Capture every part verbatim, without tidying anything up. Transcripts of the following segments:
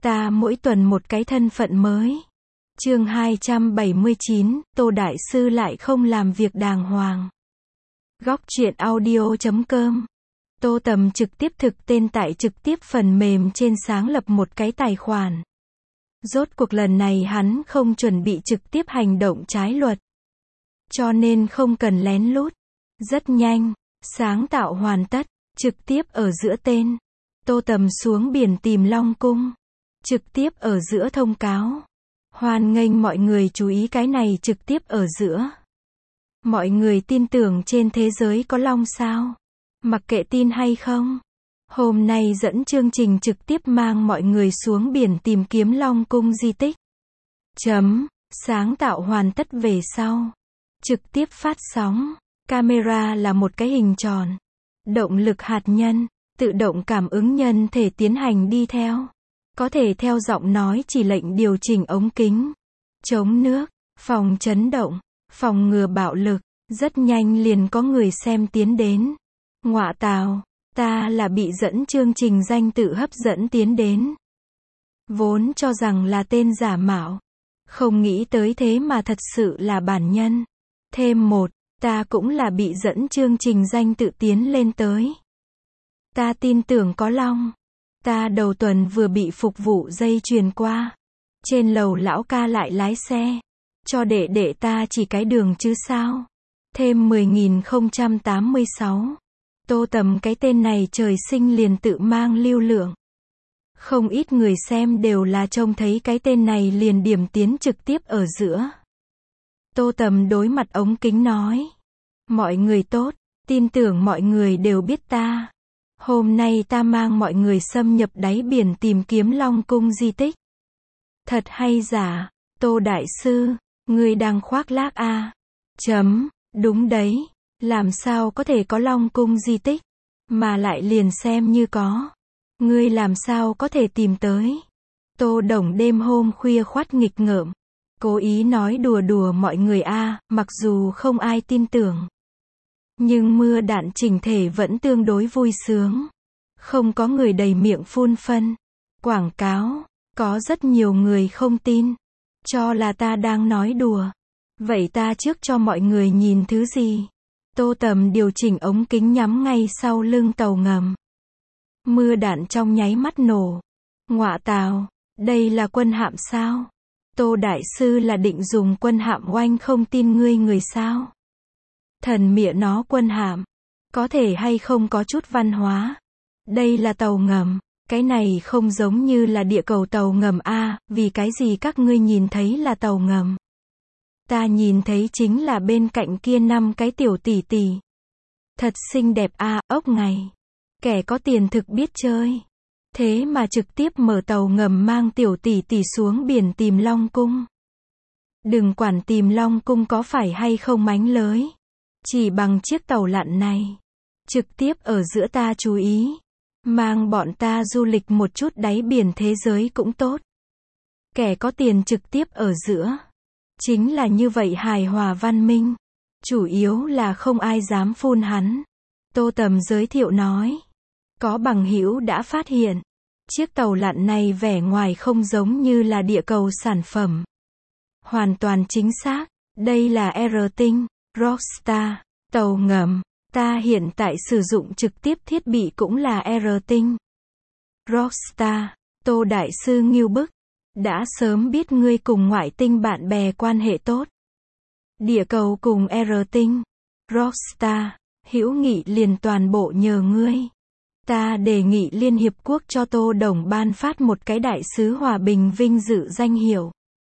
Ta mỗi tuần một cái thân phận mới. Chương hai trăm bảy mươi chín, Tô Đại Sư lại không làm việc đàng hoàng. Góc truyện audio chấm com. Tô Tầm trực tiếp thực tên tại trực tiếp phần mềm trên sáng lập một cái tài khoản. Rốt cuộc lần này hắn không chuẩn bị trực tiếp hành động trái luật. Cho nên không cần lén lút. Rất nhanh, sáng tạo hoàn tất, trực tiếp ở giữa tên. Tô Tầm xuống biển tìm Long Cung. Trực tiếp ở giữa thông cáo. Hoan nghênh mọi người chú ý cái này trực tiếp ở giữa. Mọi người tin tưởng trên thế giới có long sao? Mặc kệ tin hay không. Hôm nay dẫn chương trình trực tiếp mang mọi người xuống biển tìm kiếm Long Cung di tích. Chấm, sáng tạo hoàn tất về sau. Trực tiếp phát sóng. Camera là một cái hình tròn. Động lực hạt nhân, tự động cảm ứng nhân thể tiến hành đi theo. Có thể theo giọng nói chỉ lệnh điều chỉnh ống kính. Chống nước, phòng chấn động, phòng ngừa bạo lực. Rất nhanh liền có người xem tiến đến. Ngọa tào, ta là bị dẫn chương trình danh tự hấp dẫn tiến đến. Vốn cho rằng là tên giả mạo. Không nghĩ tới thế mà thật sự là bản nhân. Thêm một, ta cũng là bị dẫn chương trình danh tự tiến lên tới. Ta tin tưởng có long. Ta đầu tuần vừa bị phục vụ dây chuyền qua. Trên lầu lão ca lại lái xe. Cho đệ đệ ta chỉ cái đường chứ sao. Thêm mười nghìn không trăm tám mươi sáu. Tô Tầm cái tên này trời sinh liền tự mang lưu lượng. Không ít người xem đều là trông thấy cái tên này liền điểm tiến trực tiếp ở giữa. Tô Tầm đối mặt ống kính nói. Mọi người tốt, tin tưởng mọi người đều biết ta. Hôm nay ta mang mọi người xâm nhập đáy biển tìm kiếm Long Cung di tích. Thật hay giả, Tô Đại Sư, ngươi đang khoác lác a? À? Chấm, đúng đấy, làm sao có thể có Long Cung di tích, mà lại liền xem như có. Ngươi làm sao có thể tìm tới? Tô Đồng đêm hôm khuya khoắt nghịch ngợm, cố ý nói đùa đùa mọi người a, à, mặc dù không ai tin tưởng. Nhưng mưa đạn chỉnh thể vẫn tương đối vui sướng. Không có người đầy miệng phun phân. Quảng cáo. Có rất nhiều người không tin. Cho là ta đang nói đùa. Vậy ta trước cho mọi người nhìn thứ gì? Tô Tầm điều chỉnh ống kính nhắm ngay sau lưng tàu ngầm. Mưa đạn trong nháy mắt nổ. Ngọa tào, đây là quân hạm sao? Tô Đại Sư là định dùng quân hạm oanh không tin ngươi người sao? Thần mịa nó quân hạm. Có thể hay không có chút văn hóa. Đây là tàu ngầm. Cái này không giống như là địa cầu tàu ngầm a, à, vì cái gì các ngươi nhìn thấy là tàu ngầm? Ta nhìn thấy chính là bên cạnh kia năm cái tiểu tỷ tỷ. Thật xinh đẹp a, à, ốc ngày. Kẻ có tiền thực biết chơi. Thế mà trực tiếp mở tàu ngầm mang tiểu tỷ tỷ xuống biển tìm Long Cung. Đừng quản tìm Long Cung có phải hay không mánh lới. Chỉ bằng chiếc tàu lặn này. Trực tiếp ở giữa ta chú ý. Mang bọn ta du lịch một chút đáy biển thế giới cũng tốt. Kẻ có tiền trực tiếp ở giữa. Chính là như vậy hài hòa văn minh. Chủ yếu là không ai dám phun hắn. Tô Tầm giới thiệu nói. Có bằng hữu đã phát hiện. Chiếc tàu lặn này vẻ ngoài không giống như là địa cầu sản phẩm. Hoàn toàn chính xác. Đây là R-Tinh, Rockstar, tàu ngầm. Ta hiện tại sử dụng trực tiếp thiết bị cũng là R-Tinh. Rockstar, Tô Đại Sư ngưu bức. Đã sớm biết ngươi cùng ngoại tinh bạn bè quan hệ tốt. Địa cầu cùng R-Tinh. Rockstar, hữu nghị liền toàn bộ nhờ ngươi. Ta đề nghị Liên Hiệp Quốc cho Tô Đồng ban phát một cái đại sứ hòa bình vinh dự danh hiệu.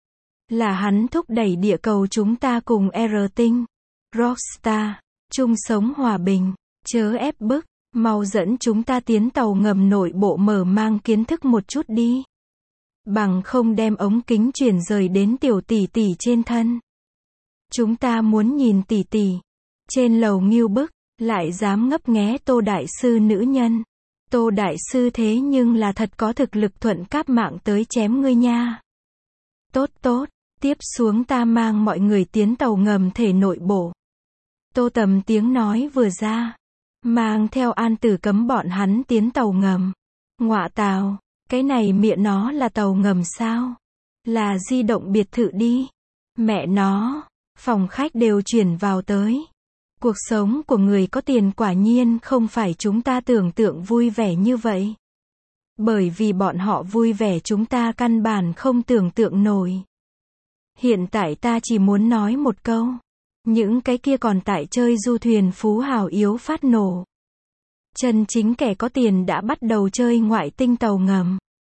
Là hắn thúc đẩy địa cầu chúng ta cùng R-Tinh. Rockstar, chung sống hòa bình, chớ ép bức, mau dẫn chúng ta tiến tàu ngầm nội bộ mở mang kiến thức một chút đi. Bằng không đem ống kính chuyển rời đến tiểu tỷ tỷ trên thân. Chúng ta muốn nhìn tỷ tỷ. Trên lầu ngưu bức, lại dám ngấp nghé Tô Đại Sư nữ nhân. Tô Đại Sư thế nhưng là thật có thực lực thuận cáp mạng tới chém ngươi nha. Tốt tốt, tiếp xuống ta mang mọi người tiến tàu ngầm thể nội bộ. Tô Tầm tiếng nói vừa ra. Mang theo An Tử cấm bọn hắn tiến tàu ngầm. Ngọa tào, Cái này mẹ nó là tàu ngầm sao? Là di động biệt thự đi. Mẹ nó, phòng khách đều chuyển vào tới. Cuộc sống của người có tiền quả nhiên không phải chúng ta tưởng tượng vui vẻ như vậy. Bởi vì bọn họ vui vẻ chúng ta căn bản không tưởng tượng nổi. Hiện tại ta chỉ muốn nói một câu. Những cái kia còn tại chơi du thuyền phú hào yếu phát nổ. Chân chính kẻ có tiền đã bắt đầu chơi ngoại tinh tàu ngầm.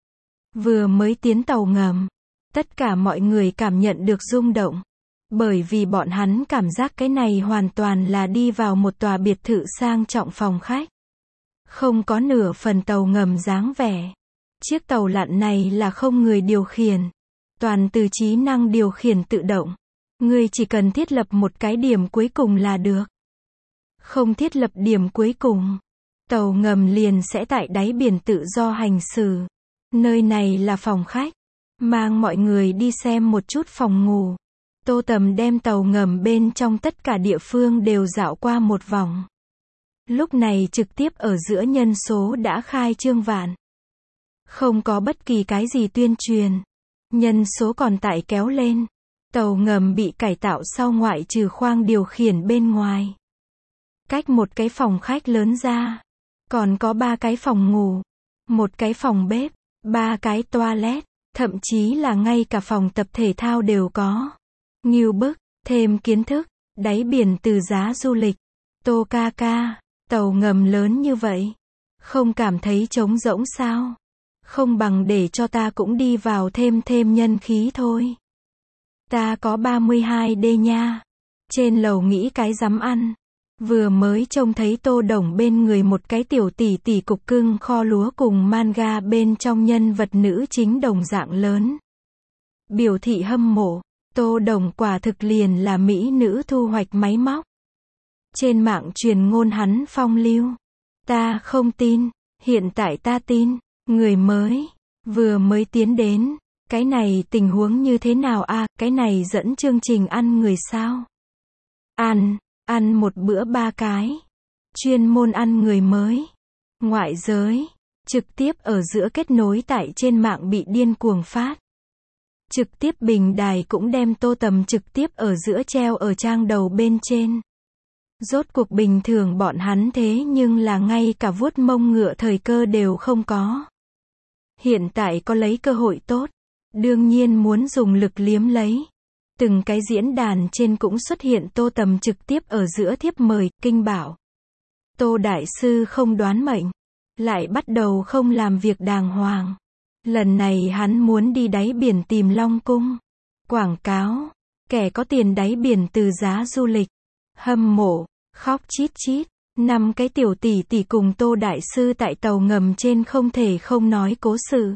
Vừa mới tiến tàu ngầm, tất cả mọi người cảm nhận được rung động. Bởi vì bọn hắn cảm giác cái này hoàn toàn là đi vào một tòa biệt thự sang trọng phòng khách. Không có nửa phần tàu ngầm dáng vẻ. Chiếc tàu lặn này là không người điều khiển. Toàn từ trí năng điều khiển tự động. Ngươi chỉ cần thiết lập một cái điểm cuối cùng là được. Không thiết lập điểm cuối cùng, tàu ngầm liền sẽ tại đáy biển tự do hành xử. Nơi này là phòng khách. Mang mọi người đi xem một chút phòng ngủ. Tô Tầm đem tàu ngầm bên trong tất cả địa phương đều dạo qua một vòng. Lúc này trực tiếp ở giữa nhân số đã khai trương vạn. Không có bất kỳ cái gì tuyên truyền. Nhân số còn tại kéo lên. Tàu ngầm bị cải tạo sau ngoại trừ khoang điều khiển bên ngoài. Cách một cái phòng khách lớn ra. Còn có ba cái phòng ngủ. Một cái phòng bếp. Ba cái toilet. Thậm chí là ngay cả phòng tập thể thao đều có. Ngưu bức, thêm kiến thức. Đáy biển từ giá du lịch. Tô ca ca, tàu ngầm lớn như vậy. Không cảm thấy trống rỗng sao? Không bằng để cho ta cũng đi vào thêm thêm nhân khí thôi. Ta có ba mươi hai đê nha. Trên lầu nghĩ cái dám ăn. Vừa mới trông thấy Tô Đồng bên người một cái tiểu tỷ tỷ cục cưng kho lúa cùng manga bên trong nhân vật nữ chính đồng dạng lớn. Biểu thị hâm mộ. Tô Đồng quả thực liền là mỹ nữ thu hoạch máy móc. Trên mạng truyền ngôn hắn phong lưu. Ta không tin. Hiện tại ta tin. Người mới. Vừa mới tiến đến. Cái này tình huống như thế nào a? À, cái này dẫn chương trình ăn người sao? Ăn, ăn một bữa ba cái. Chuyên môn ăn người mới. Ngoại giới. Trực tiếp ở giữa kết nối tại trên mạng bị điên cuồng phát. Trực tiếp bình đài cũng đem Tô Tầm trực tiếp ở giữa treo ở trang đầu bên trên. Rốt cuộc bình thường bọn hắn thế nhưng là ngay cả vuốt mông ngựa thời cơ đều không có. Hiện tại có lấy cơ hội tốt. Đương nhiên muốn dùng lực liếm lấy. Từng cái diễn đàn trên cũng xuất hiện Tô Tầm trực tiếp ở giữa thiếp mời, kinh bảo. Tô Đại Sư không đoán mệnh. Lại bắt đầu không làm việc đàng hoàng. Lần này hắn muốn đi đáy biển tìm Long Cung. Quảng cáo. Kẻ có tiền đáy biển từ giá du lịch. Hâm mộ. Khóc chít chít. Năm cái tiểu tỷ tỷ cùng Tô Đại Sư tại tàu ngầm trên không thể không nói cố sự.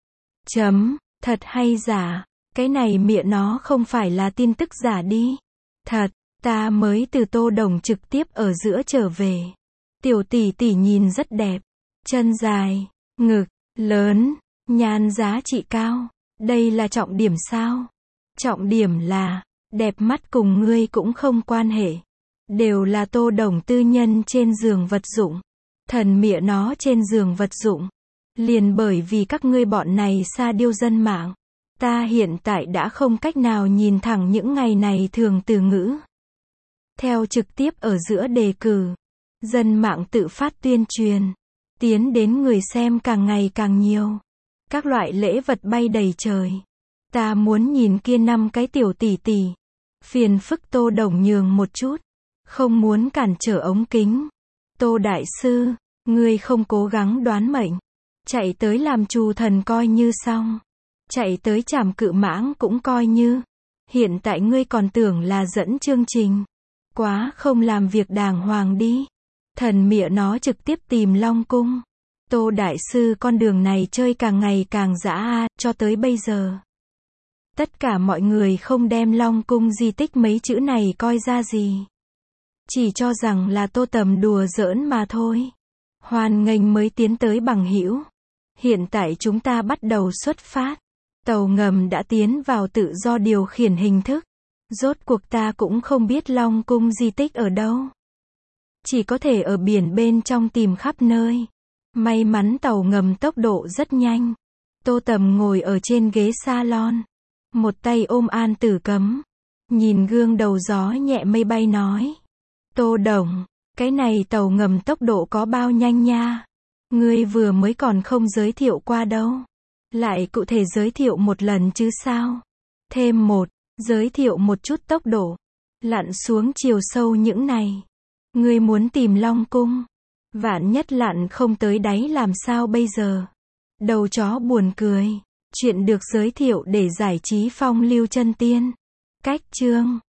Chấm. Thật hay giả? Cái này mẹ nó không phải là tin tức giả đi. Thật. Ta mới từ Tô Đồng trực tiếp ở giữa trở về. Tiểu tỷ tỷ nhìn rất đẹp. Chân dài. Ngực. Lớn. Nhan giá trị cao. Đây là trọng điểm sao? Trọng điểm là, đẹp mắt cùng ngươi cũng không quan hệ. Đều là Tô Đồng tư nhân trên giường vật dụng. Thần mẹ nó trên giường vật dụng. Liền bởi vì các ngươi bọn này sa điêu dân mạng. Ta hiện tại đã không cách nào nhìn thẳng những ngày này thường từ ngữ. Theo trực tiếp ở giữa đề cử. Dân mạng tự phát tuyên truyền. Tiến đến người xem càng ngày càng nhiều. Các loại lễ vật bay đầy trời. Ta muốn nhìn kia năm cái tiểu tỷ tỷ. Phiền phức Tô Đồng nhường một chút. Không muốn cản trở ống kính. Tô Đại Sư, ngươi không cố gắng đoán mệnh. Chạy tới làm trù thần coi như xong. Chạy tới trảm cự mãng cũng coi như. Hiện tại ngươi còn tưởng là dẫn chương trình. Quá không làm việc đàng hoàng đi. Thần mẹ nó trực tiếp tìm Long Cung. Tô Đại Sư con đường này chơi càng ngày càng dã a, cho tới bây giờ. Tất cả mọi người không đem Long Cung di tích mấy chữ này coi ra gì. Chỉ cho rằng là Tô Tầm đùa giỡn mà thôi. Hoan nghênh mới tiến tới bằng hữu. Hiện tại chúng ta bắt đầu xuất phát. Tàu ngầm đã tiến vào tự do điều khiển hình thức. Rốt cuộc ta cũng không biết Long Cung di tích ở đâu. Chỉ có thể ở biển bên trong tìm khắp nơi. May mắn tàu ngầm tốc độ rất nhanh. Tô Tầm ngồi ở trên ghế salon. Một tay ôm An Tử Cấm. Nhìn gương đầu gió nhẹ mây bay nói. Tô Đồng, cái này tàu ngầm tốc độ có bao nhanh nha. Ngươi vừa mới còn không giới thiệu qua đâu. Lại cụ thể giới thiệu một lần chứ sao. Thêm một, giới thiệu một chút tốc độ. Lặn xuống chiều sâu những này. Ngươi muốn tìm Long Cung. Vạn nhất lặn không tới đáy làm sao bây giờ. Đầu chó buồn cười. Chuyện được giới thiệu để giải trí phong lưu chân tiên. Cách chương